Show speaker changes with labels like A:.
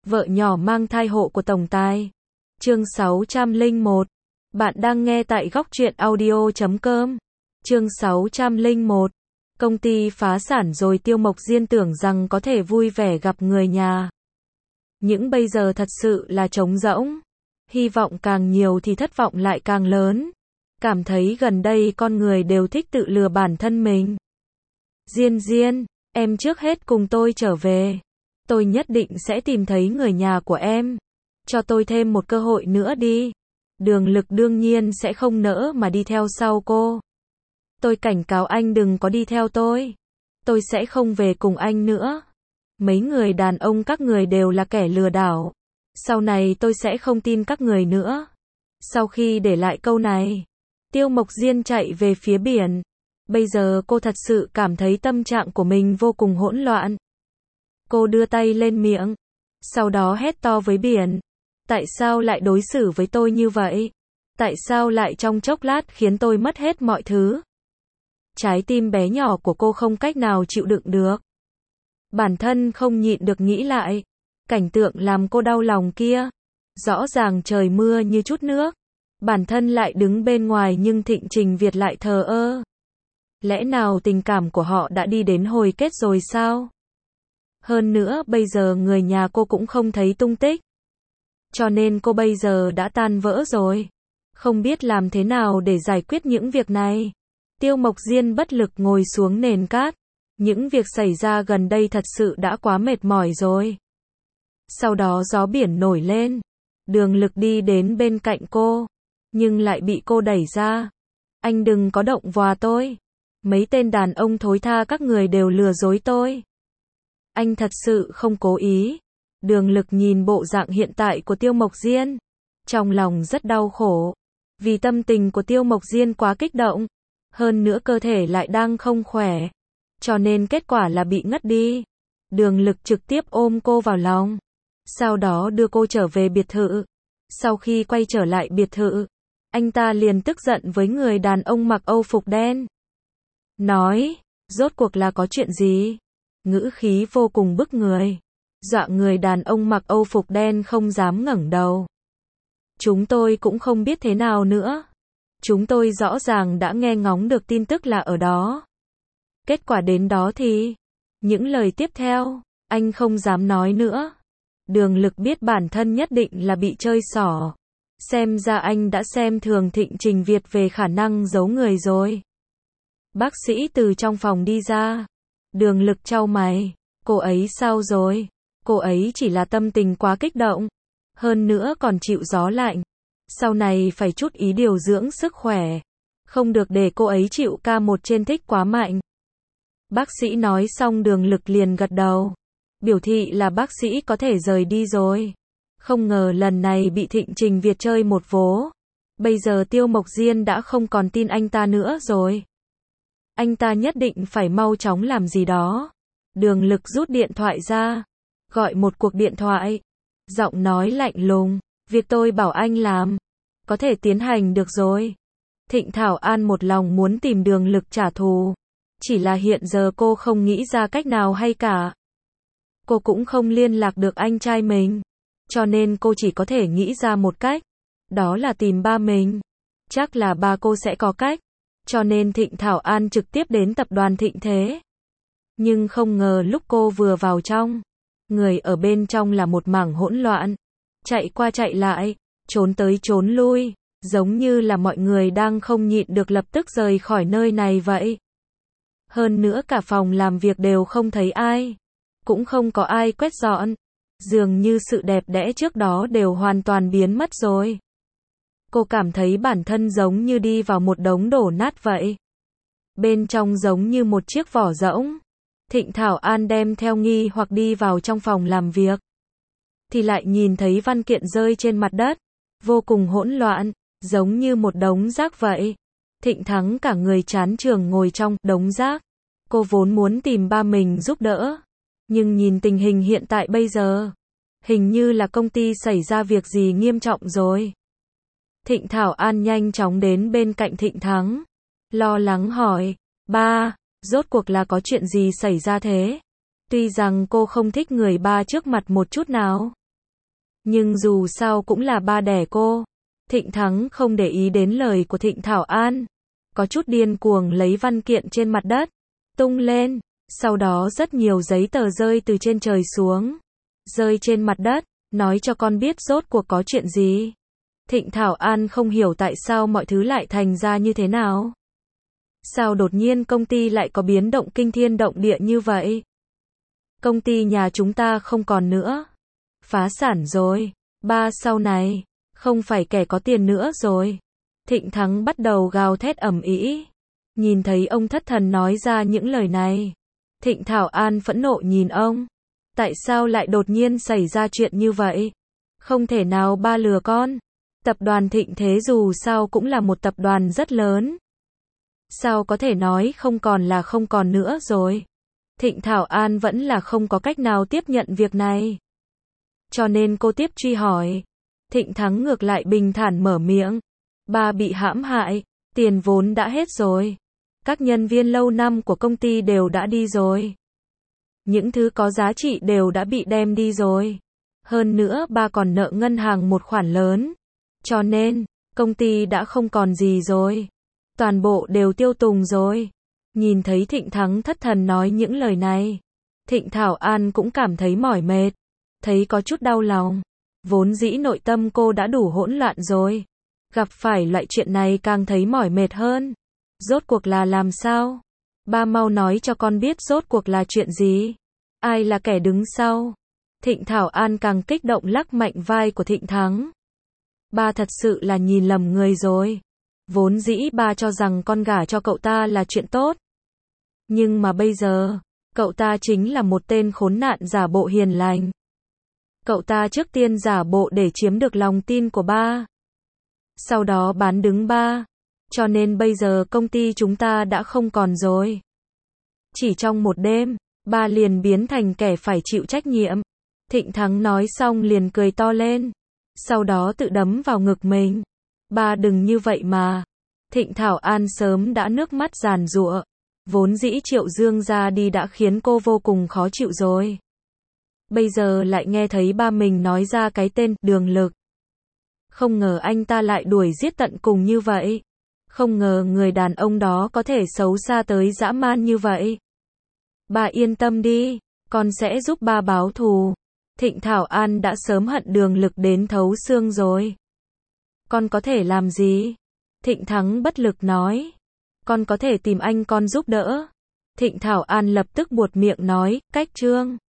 A: Vợ nhỏ mang thai hộ của tổng tài. Chương 601. Bạn đang nghe tại góc truyện audio.com. Chương 601. Công ty phá sản rồi Tiêu Mộc Diên tưởng rằng có thể vui vẻ gặp người nhà. Nhưng bây giờ thật sự là trống rỗng. Hy vọng càng nhiều thì thất vọng lại càng lớn. Cảm thấy gần đây con người đều thích tự lừa bản thân mình. Diên Diên, em trước hết cùng tôi trở về. Tôi nhất định sẽ tìm thấy người nhà của em. Cho tôi thêm một cơ hội nữa đi. Đường Lực đương nhiên sẽ không nỡ mà đi theo sau cô. Tôi cảnh cáo anh đừng có đi theo tôi. Tôi sẽ không về cùng anh nữa. Mấy người đàn ông các người đều là kẻ lừa đảo. Sau này tôi sẽ không tin các người nữa. Sau khi để lại câu này, Tiêu Mộc Diên chạy về phía biển. Bây giờ cô thật sự cảm thấy tâm trạng của mình vô cùng hỗn loạn. Cô đưa tay lên miệng, sau đó hét to với biển. Tại sao lại đối xử với tôi như vậy? Tại sao lại trong chốc lát khiến tôi mất hết mọi thứ? Trái tim bé nhỏ của cô không cách nào chịu đựng được. Bản thân không nhịn được nghĩ lại. Cảnh tượng làm cô đau lòng kia. Rõ ràng trời mưa như chút nước. Bản thân lại đứng bên ngoài nhưng Thịnh Trình Việt lại thờ ơ. Lẽ nào tình cảm của họ đã đi đến hồi kết rồi sao? Hơn nữa bây giờ người nhà cô cũng không thấy tung tích. Cho nên cô bây giờ đã tan vỡ rồi. Không biết làm thế nào để giải quyết những việc này. Tiêu Mộc Diên bất lực ngồi xuống nền cát. Những việc xảy ra gần đây thật sự đã quá mệt mỏi rồi. Sau đó gió biển nổi lên. Đường Lực đi đến bên cạnh cô. Nhưng lại bị cô đẩy ra. Anh đừng có động vào tôi. Mấy tên đàn ông thối tha các người đều lừa dối tôi. Anh thật sự không cố ý. Đường Lực nhìn bộ dạng hiện tại của Tiêu Mộc Diên. Trong lòng rất đau khổ. Vì tâm tình của Tiêu Mộc Diên quá kích động. Hơn nữa cơ thể lại đang không khỏe. Cho nên kết quả là bị ngất đi. Đường Lực trực tiếp ôm cô vào lòng. Sau đó đưa cô trở về biệt thự. Sau khi quay trở lại biệt thự, anh ta liền tức giận với người đàn ông mặc Âu phục đen. Nói, rốt cuộc là có chuyện gì? Ngữ khí vô cùng bức người. Dọa người đàn ông mặc Âu phục đen không dám ngẩng đầu. Chúng tôi cũng không biết thế nào nữa. Chúng tôi rõ ràng đã nghe ngóng được tin tức là ở đó. Kết quả đến đó thì... Những lời tiếp theo, anh không dám nói nữa. Đường Lực biết bản thân nhất định là bị chơi xỏ. Xem ra anh đã xem thường Thịnh Trình Việt về khả năng giấu người rồi. Bác sĩ từ trong phòng đi ra. Đường Lực chau mày. Cô ấy sao rồi? Cô ấy chỉ là tâm tình quá kích động. Hơn nữa còn chịu gió lạnh. Sau này phải chút ý điều dưỡng sức khỏe. Không được để cô ấy chịu K1 trên thích quá mạnh. Bác sĩ nói xong Đường Lực liền gật đầu. Biểu thị là bác sĩ có thể rời đi rồi. Không ngờ lần này bị Thịnh Trình Việt chơi một vố. Bây giờ Tiêu Mộc Diên đã không còn tin anh ta nữa rồi. Anh ta nhất định phải mau chóng làm gì đó. Đường Lực rút điện thoại ra. Gọi một cuộc điện thoại. Giọng nói lạnh lùng. Việc tôi bảo anh làm. Có thể tiến hành được rồi. Thịnh Thảo An một lòng muốn tìm Đường Lực trả thù. Chỉ là hiện giờ cô không nghĩ ra cách nào hay cả. Cô cũng không liên lạc được anh trai mình. Cho nên cô chỉ có thể nghĩ ra một cách. Đó là tìm ba mình. Chắc là ba cô sẽ có cách. Cho nên Thịnh Thảo An trực tiếp đến tập đoàn Thịnh Thế. Nhưng không ngờ lúc cô vừa vào trong, người ở bên trong là một mảng hỗn loạn. Chạy qua chạy lại, trốn tới trốn lui, giống như là mọi người đang không nhịn được lập tức rời khỏi nơi này vậy. Hơn nữa cả phòng làm việc đều không thấy ai. Cũng không có ai quét dọn. Dường như sự đẹp đẽ trước đó đều hoàn toàn biến mất rồi. Cô cảm thấy bản thân giống như đi vào một đống đổ nát vậy. Bên trong giống như một chiếc vỏ rỗng. Thịnh Thảo An đem theo nghi hoặc đi vào trong phòng làm việc. Thì lại nhìn thấy văn kiện rơi trên mặt đất. Vô cùng hỗn loạn. Giống như một đống rác vậy. Thịnh Thắng cả người chán chường ngồi trong đống rác. Cô vốn muốn tìm ba mình giúp đỡ. Nhưng nhìn tình hình hiện tại bây giờ. Hình như là công ty xảy ra việc gì nghiêm trọng rồi. Thịnh Thảo An nhanh chóng đến bên cạnh Thịnh Thắng. Lo lắng hỏi. Ba, rốt cuộc là có chuyện gì xảy ra thế? Tuy rằng cô không thích người ba trước mặt một chút nào. Nhưng dù sao cũng là ba đẻ cô. Thịnh Thắng không để ý đến lời của Thịnh Thảo An. Có chút điên cuồng lấy văn kiện trên mặt đất, tung lên. Sau đó rất nhiều giấy tờ rơi từ trên trời xuống. Rơi trên mặt đất, nói cho con biết rốt cuộc có chuyện gì. Thịnh Thảo An không hiểu tại sao mọi thứ lại thành ra như thế nào. Sao đột nhiên công ty lại có biến động kinh thiên động địa như vậy? Công ty nhà chúng ta không còn nữa. Phá sản rồi. Ba sau này, không phải kẻ có tiền nữa rồi. Thịnh Thắng bắt đầu gào thét ầm ĩ. Nhìn thấy ông thất thần nói ra những lời này. Thịnh Thảo An phẫn nộ nhìn ông. Tại sao lại đột nhiên xảy ra chuyện như vậy? Không thể nào ba lừa con. Tập đoàn Thịnh Thế dù sao cũng là một tập đoàn rất lớn. Sao có thể nói không còn là không còn nữa rồi? Thịnh Thảo An vẫn là không có cách nào tiếp nhận việc này. Cho nên cô tiếp truy hỏi. Thịnh Thắng ngược lại bình thản mở miệng. Ba bị hãm hại, tiền vốn đã hết rồi. Các nhân viên lâu năm của công ty đều đã đi rồi. Những thứ có giá trị đều đã bị đem đi rồi. Hơn nữa ba còn nợ ngân hàng một khoản lớn. Cho nên, công ty đã không còn gì rồi. Toàn bộ đều tiêu tùng rồi. Nhìn thấy Thịnh Thắng thất thần nói những lời này. Thịnh Thảo An cũng cảm thấy mỏi mệt. Thấy có chút đau lòng. Vốn dĩ nội tâm cô đã đủ hỗn loạn rồi. Gặp phải loại chuyện này càng thấy mỏi mệt hơn. Rốt cuộc là làm sao? Ba mau nói cho con biết rốt cuộc là chuyện gì? Ai là kẻ đứng sau? Thịnh Thảo An càng kích động lắc mạnh vai của Thịnh Thắng. Ba thật sự là nhìn lầm người rồi. Vốn dĩ ba cho rằng con gả cho cậu ta là chuyện tốt. Nhưng mà bây giờ, cậu ta chính là một tên khốn nạn giả bộ hiền lành. Cậu ta trước tiên giả bộ để chiếm được lòng tin của ba. Sau đó bán đứng ba. Cho nên bây giờ công ty chúng ta đã không còn rồi. Chỉ trong một đêm, ba liền biến thành kẻ phải chịu trách nhiệm. Thịnh Thắng nói xong liền cười to lên. Sau đó tự đấm vào ngực mình. Ba đừng như vậy mà. Thịnh Thảo An sớm đã nước mắt giàn giụa. Vốn dĩ Triệu Dương ra đi đã khiến cô vô cùng khó chịu rồi. Bây giờ lại nghe thấy ba mình nói ra cái tên Đường Lực. Không ngờ anh ta lại đuổi giết tận cùng như vậy. Không ngờ người đàn ông đó có thể xấu xa tới dã man như vậy. Ba yên tâm đi, con sẽ giúp ba báo thù. Thịnh Thảo An đã sớm hận Đường Lực đến thấu xương rồi. Con có thể làm gì? Thịnh Thắng bất lực nói. Con có thể tìm anh con giúp đỡ. Thịnh Thảo An lập tức buột miệng nói, cách Trương.